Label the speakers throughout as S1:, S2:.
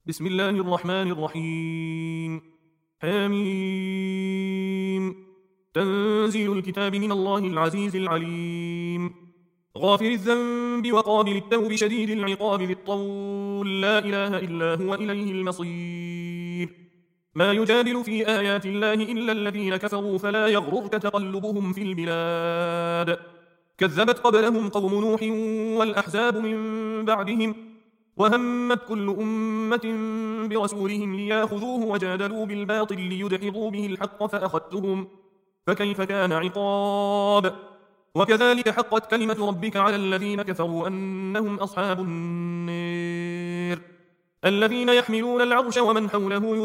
S1: بسم الله الرحمن الرحيم. حميم. تنزيل الكتاب من الله العزيز العليم. غافر الذنب وقابل التوب شديد العقاب ذي الطول لا إله إلا هو إليه المصير. ما يجادل في آيات الله إلا الذين كفروا فلا يغررك تقلبهم في البلاد. كذبت قبلهم قوم نوح والأحزاب من بعدهم وهمت كل أمة برسولهم لياخذوه وجادلوا بالباطل ليدحضوا به الحق فأخذتهم فكيف كان عقاب. وكذلك حقت كلمة ربك على الذين كفروا أنهم أصحاب النار الذين يحملون العرش ومن حوله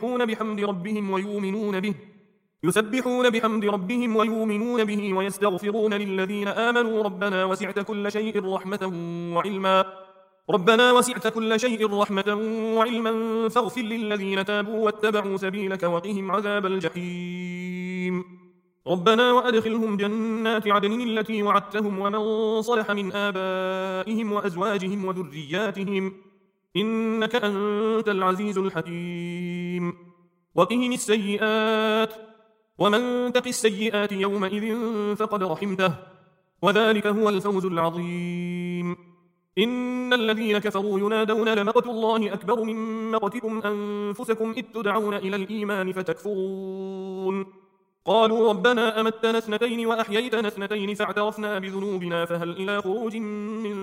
S1: يسبحون به ويستغفرون للذين آمنوا ربنا وسعت كل شيء رحمة وعلما فاغفر للذين تابوا واتبعوا سبيلك وقهم عذاب الجحيم. ربنا وأدخلهم جنات عدن التي وعدتهم ومن صلح من آبائهم وأزواجهم وذرياتهم إنك أنت العزيز الحكيم. وقهم السيئات ومن تق السيئات يومئذ فقد رحمته وذلك هو الفوز العظيم. إن الذين كفروا ينادون لمقت الله أكبر من مقتكم أنفسكم إذ تدعون إلى الإيمان فتكفرون. قالوا ربنا أمتنا اثنتين وأحييتنا اثنتين فاعترفنا بذنوبنا فهل إلى خروج من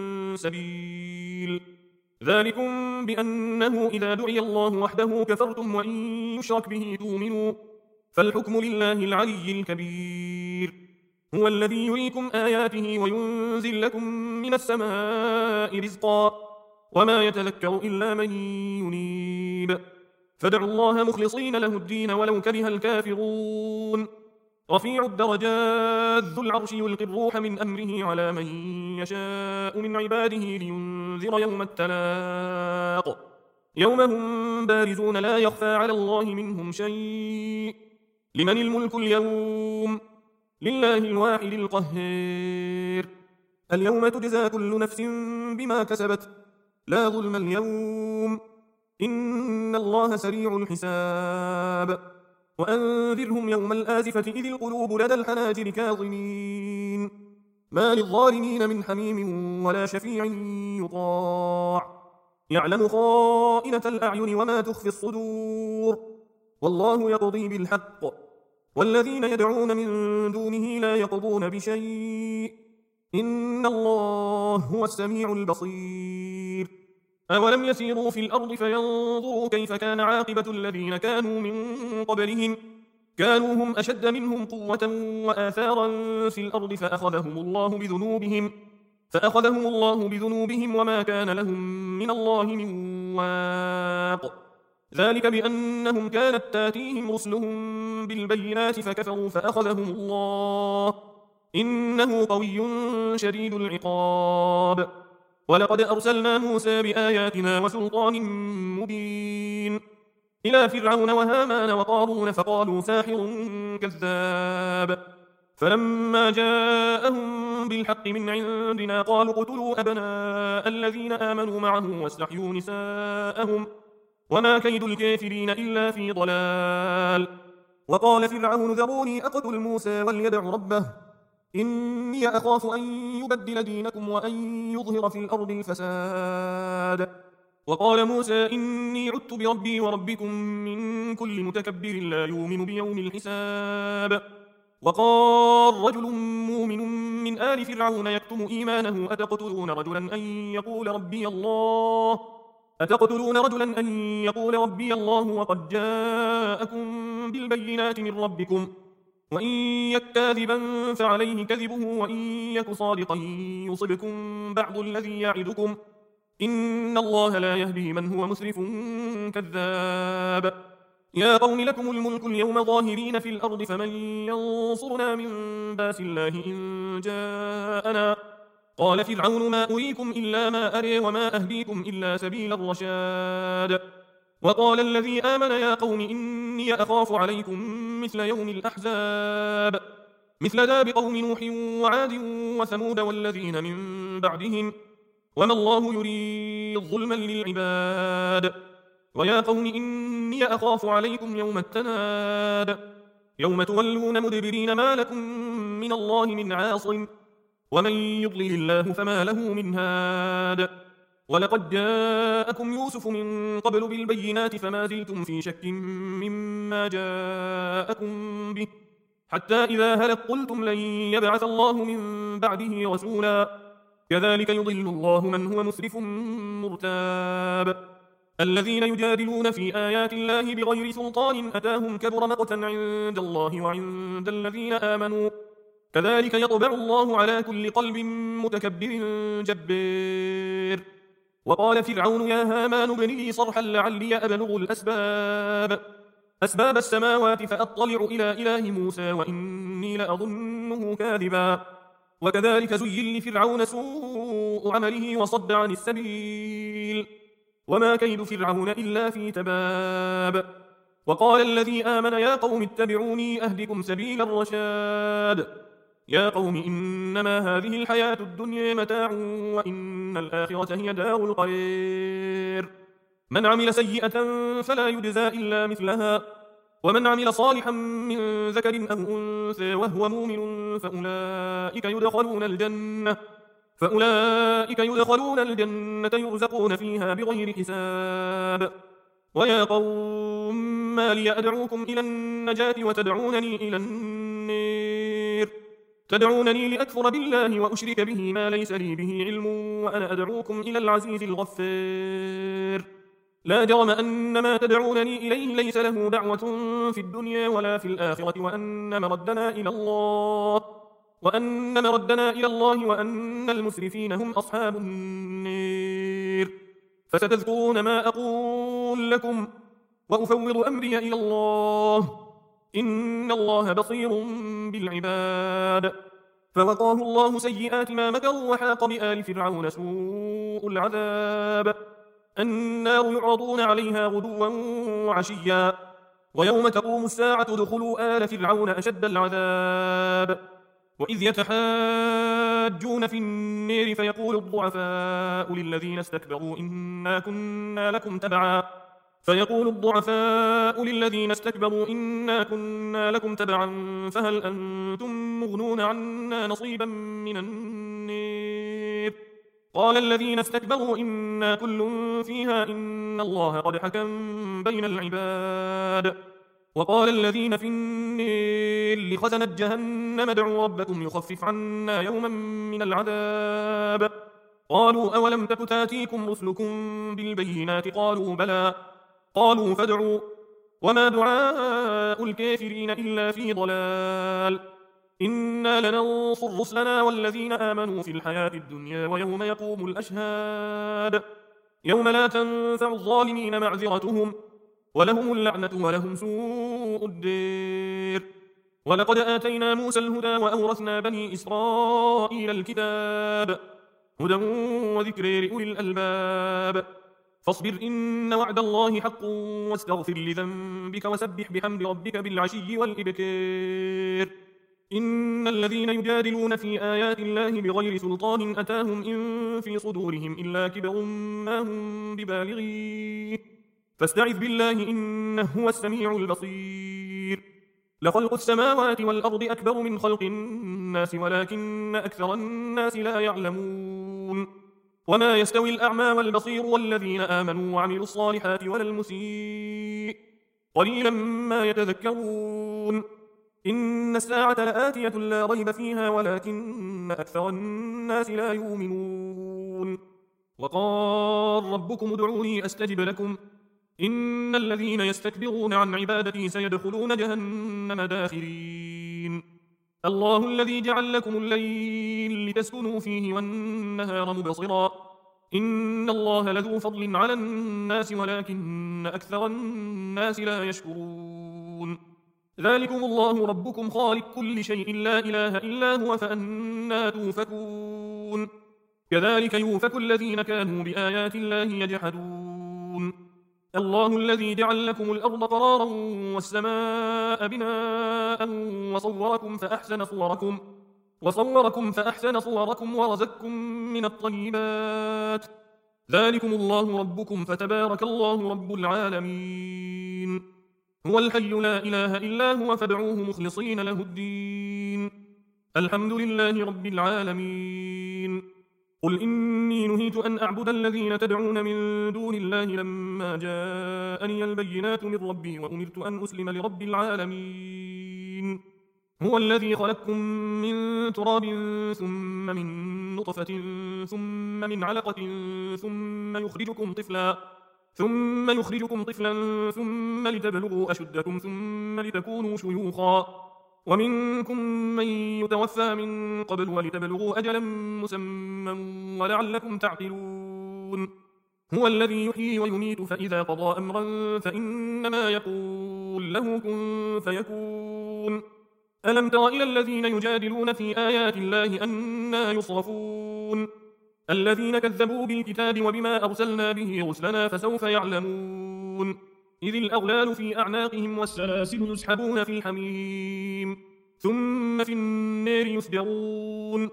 S1: سبيل. ذلكم بأنه إذا دعي الله وحده كفرتم وإن يشرك به تؤمنوا فالحكم لله العلي الكبير. هو الذي يريكم آياته وينزل لكم من السماء رزقا وما يتذكر إلا من ينيب. فادعوا الله مخلصين له الدين ولو كره الكافرون. رفيع الدرجات ذو العرش يلقي الروح من أمره على من يشاء من عباده لينذر يوم التلاق يوم هم بارزون لا يخفى على الله منهم شيء. لمن الملك اليوم لله الواحد القهار. اليوم تجزى كل نفس بما كسبت لا ظلم اليوم إن الله سريع الحساب. وأنذرهم يوم الآزفة إذ القلوب لدى الحناجر كاظمين ما للظالمين من حميم ولا شفيع يطاع يعلم خائنة الأعين وما تخفي الصدور والله يقضي بالحق والذين يدعون من دونه لا يقضون بشيء إن الله هو السميع البصير. أولم يسيروا في الأرض فينظروا كيف كان عاقبة الذين كانوا من قبلهم كانوا هم أشد منهم قوة وآثارا في الأرض فأخذهم الله بذنوبهم وما كان لهم من الله من واق. ذلك بأنهم كانت تاتيهم رسلهم بالبينات فكفروا فأخذهم الله إنه قوي شديد العقاب. ولقد أرسلنا موسى بآياتنا وسلطان مبين إلى فرعون وهامان وقارون فقالوا ساحر كذاب. فلما جاءهم بالحق من عندنا قالوا اقتلوا أبناء الذين آمنوا معه واستحيوا نساءهم وما كيد الكافرين إلا في ضلال. وقال فرعون ذروني أقتل موسى وليدع ربه إني أخاف أن يبدل دينكم وأن يظهر في الأرض الفساد. وقال موسى إني عدت بربي وربكم من كل متكبر لا يؤمن بيوم الحساب. وقال رجل مؤمن من آل فرعون يكتم إيمانه أتقتلون رجلا أن يقول ربي الله وقد جاءكم بالبينات من ربكم وإن يك كاذبا فعليه كذبه وإن يك صادقا يصبكم بعض الذي يعدكم إن الله لا يهدي من هو مسرف كذاب. يا قوم لكم الملك اليوم ظاهرين في الأرض فمن ينصرنا من باس الله إن جاءنا. قال فرعون ما أريكم إلا ما أري وما أهديكم إلا سبيل الرشاد. وقال الذي آمن يا قوم إني أخاف عليكم مثل يوم الأحزاب مثل داب قوم نوح وعاد وثمود والذين من بعدهم وما الله يريد ظلما للعباد ويا قوم إني أخاف عليكم يوم التناد يوم تولون مدبرين ما لكم من الله من عاصم ومن يضلل الله فما له من هاد ولقد جاءكم يوسف من قبل بالبينات فما زلتم في شك مما جاءكم به حتى إذا هلك قلتم لن يبعث الله من بعده رسولا كذلك يضل الله من هو مسرف مرتاب الذين يجادلون في آيات الله بغير سلطان أتاهم كبر مقتا عند الله وعند الذين آمنوا كذلك يطبع الله على كل قلب متكبر جبار وقال فرعون يا هامان ابن لي صرحا لعلي أبلغ أسباب السماوات فأطلع إلى إله موسى وإني لأظنه كاذبا وكذلك زين لفرعون سوء عمله وصد عن السبيل وما كيد فرعون إلا في تباب وقال الذي آمن يا قوم اتبعوني أهدكم سبيل الرشاد يا قوم إنما هذه الحياة الدنيا متاع وإن الآخرة هي دار القرير من عمل سيئة فلا يجزى إلا مثلها ومن عمل صالحا من ذكر أو أنثى وهو مؤمن فأولئك يدخلون الجنة يرزقون فيها بغير حساب ويا قوم ما لي أدعوكم إلى النجاة وتدعونني إلى النير تدعونني لأكفر بالله وأشرك به ما ليس لي به علم وأنا أدعوكم إلى العزيز الغفار لا جرم أن ما تدعونني إليه ليس له دعوة في الدنيا ولا في الآخرة وأن مردنا إلى الله وأن المسرفين هم أصحاب النير فستذكرون ما أقول لكم وأفوض أمري إلى الله إن الله بصير بالعباد فوقاه الله سيئات ما مكروا وحاق بآل فرعون سوء العذاب النار يعرضون عليها غدوا وعشيا ويوم تقوم الساعة ادخلوا آل فرعون أشد العذاب وإذ يتحاجون في النير فيقول الضعفاء للذين استكبروا إنا كنا لكم تبعا فهل أنتم مغنون عنا نصيبا من النير قال الذين استكبروا إنا كل فيها إن الله قد حكم بين العباد وقال الذين في النير لخزنة جهنم ادعوا ربكم يخفف عنا يوما من العذاب قالوا أولم تك تاتيكم رسلكم بالبينات قالوا بلى قالوا فادعوا وما دعاء الكافرين إلا في ضلال إنا لننصر رسلنا والذين آمنوا في الحياة الدنيا ويوم يقوم الأشهاد يوم لا تنفع الظالمين معذرتهم ولهم اللعنة ولهم سوء الدير ولقد آتينا موسى الهدى وأورثنا بني إسرائيل الكتاب هدى وذكر لأولي الألباب فاصبر إن وعد الله حق واستغفر لذنبك وسبح بحمد ربك بالعشي والإبكار إن الذين يجادلون في آيات الله بغير سلطان أتاهم إن في صدورهم إلا كبر ما هم ببالغيه فاستعذ بالله إنه هو السميع البصير لخلق السماوات والأرض أكبر من خلق الناس ولكن أكثر الناس لا يعلمون وما يستوي الأعمى والبصير والذين آمنوا وعملوا الصالحات ولا المسيء قليلا ما يتذكرون إن الساعة لآتية لا ريب فيها ولكن أكثر الناس لا يؤمنون وقال ربكم ادعوني أستجب لكم إن الذين يستكبرون عن عبادتي سيدخلون جهنم داخرين الله الذي جعل لكم الليل لتسكنوا فيه والنهار مبصرا إن الله لذو فضل على الناس ولكن أكثر الناس لا يشكرون ذلكم الله ربكم خالق كل شيء لا إله إلا هو فأنا توفكون كذلك يوفك الذين كانوا بآيات الله يجحدون الله الذي جعل لكم الأرض قرارا والسماء بناء وصوركم فأحسن صوركم ورزقكم من الطيبات ذلكم الله ربكم فتبارك الله رب العالمين. هو الحي لا إله إلا هو فادعوه مخلصين له الدين. الحمد لله رب العالمين. قل إني نهيت أن أعبد الذين تدعون من دون الله لما جاءني البينات من ربي وأمرت أن أسلم لرب العالمين. هو الذي خلقكم من تراب ثم من نطفة ثم من علقة ثم يخرجكم طفلا ثم لتبلغوا أشدكم ثم لتكونوا شيوخا ومنكم من يتوفى من قبل ولتبلغوا أجلا مسمى ولعلكم تعقلون. هو الذي يحيي ويميت فإذا قضى أمرا فإنما يقول له كن فيكون. ألم تر إلى الذين يجادلون في آيات الله أنى يصرفون الذين كذبوا بالكتاب وبما أرسلنا به رسلنا فسوف يعلمون إذ الأغلال في أعناقهم والسلاسل يسحبون في الحميم ثم في النار يسجرون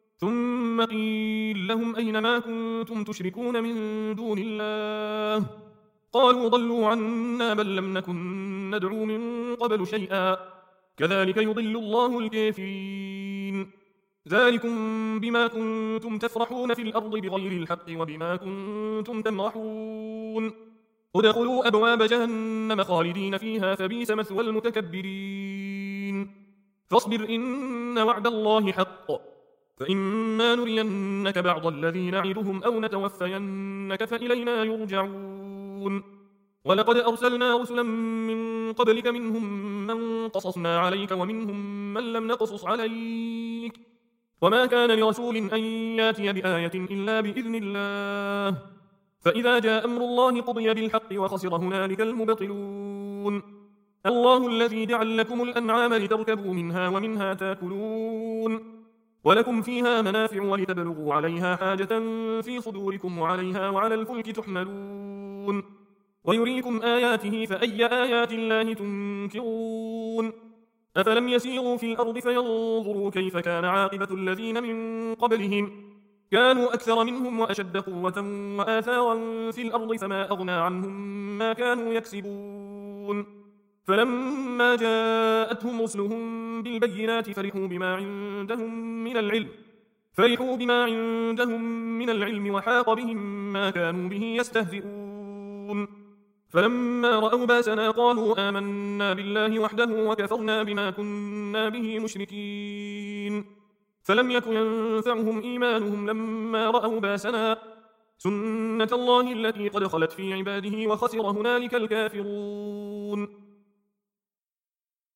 S1: ثم قيل لهم أين ما كنتم تشركون من دون الله قالوا ضلوا عنا بل لم نكن ندعو من قبل شيئا كذلك يضل الله الكافرين. ذلكم بما كنتم تفرحون في الأرض بغير الحق وبما كنتم تمرحون ادخلوا أبواب جهنم خالدين فيها فبئس مثوى المتكبرين. فاصبر إن وعد الله حق فإما نرينك بعض الذي نعدهم أو نتوفينك فإلينا يرجعون. ولقد أرسلنا رسلا من قبلك منهم من قصصنا عليك ومنهم من لم نقصص عليك وما كان لرسول أن ياتي بآية إلا بإذن الله فإذا جاء أمر الله قضي بالحق وخسر هنالك المبطلون. الله الذي جعل لكم الأنعام لتركبوا منها ومنها تاكلون ولكم فيها منافع ولتبلغوا عليها حاجة في صدوركم وعليها وعلى الفلك تحملون ويريكم آياته فأي آيات الله تنكرون. أفلم يسيروا في الأرض فينظروا كيف كان عاقبة الذين من قبلهم كانوا أكثر منهم وأشد قوة وآثارا في الأرض فما أغنى عنهم ما كانوا يكسبون. فلما جاءتهم رسلهم بالبينات فرحوا بما عندهم من العلم وحاق بهم ما كانوا به يستهزئون. فلما رأوا باسنا قالوا آمنا بالله وحده وكفرنا بما كنا به مشركين. فلم يكن ينفعهم إيمانهم لما رأوا باسنا سنة الله التي قد خلت في عباده وخسر هنالك الكافرون.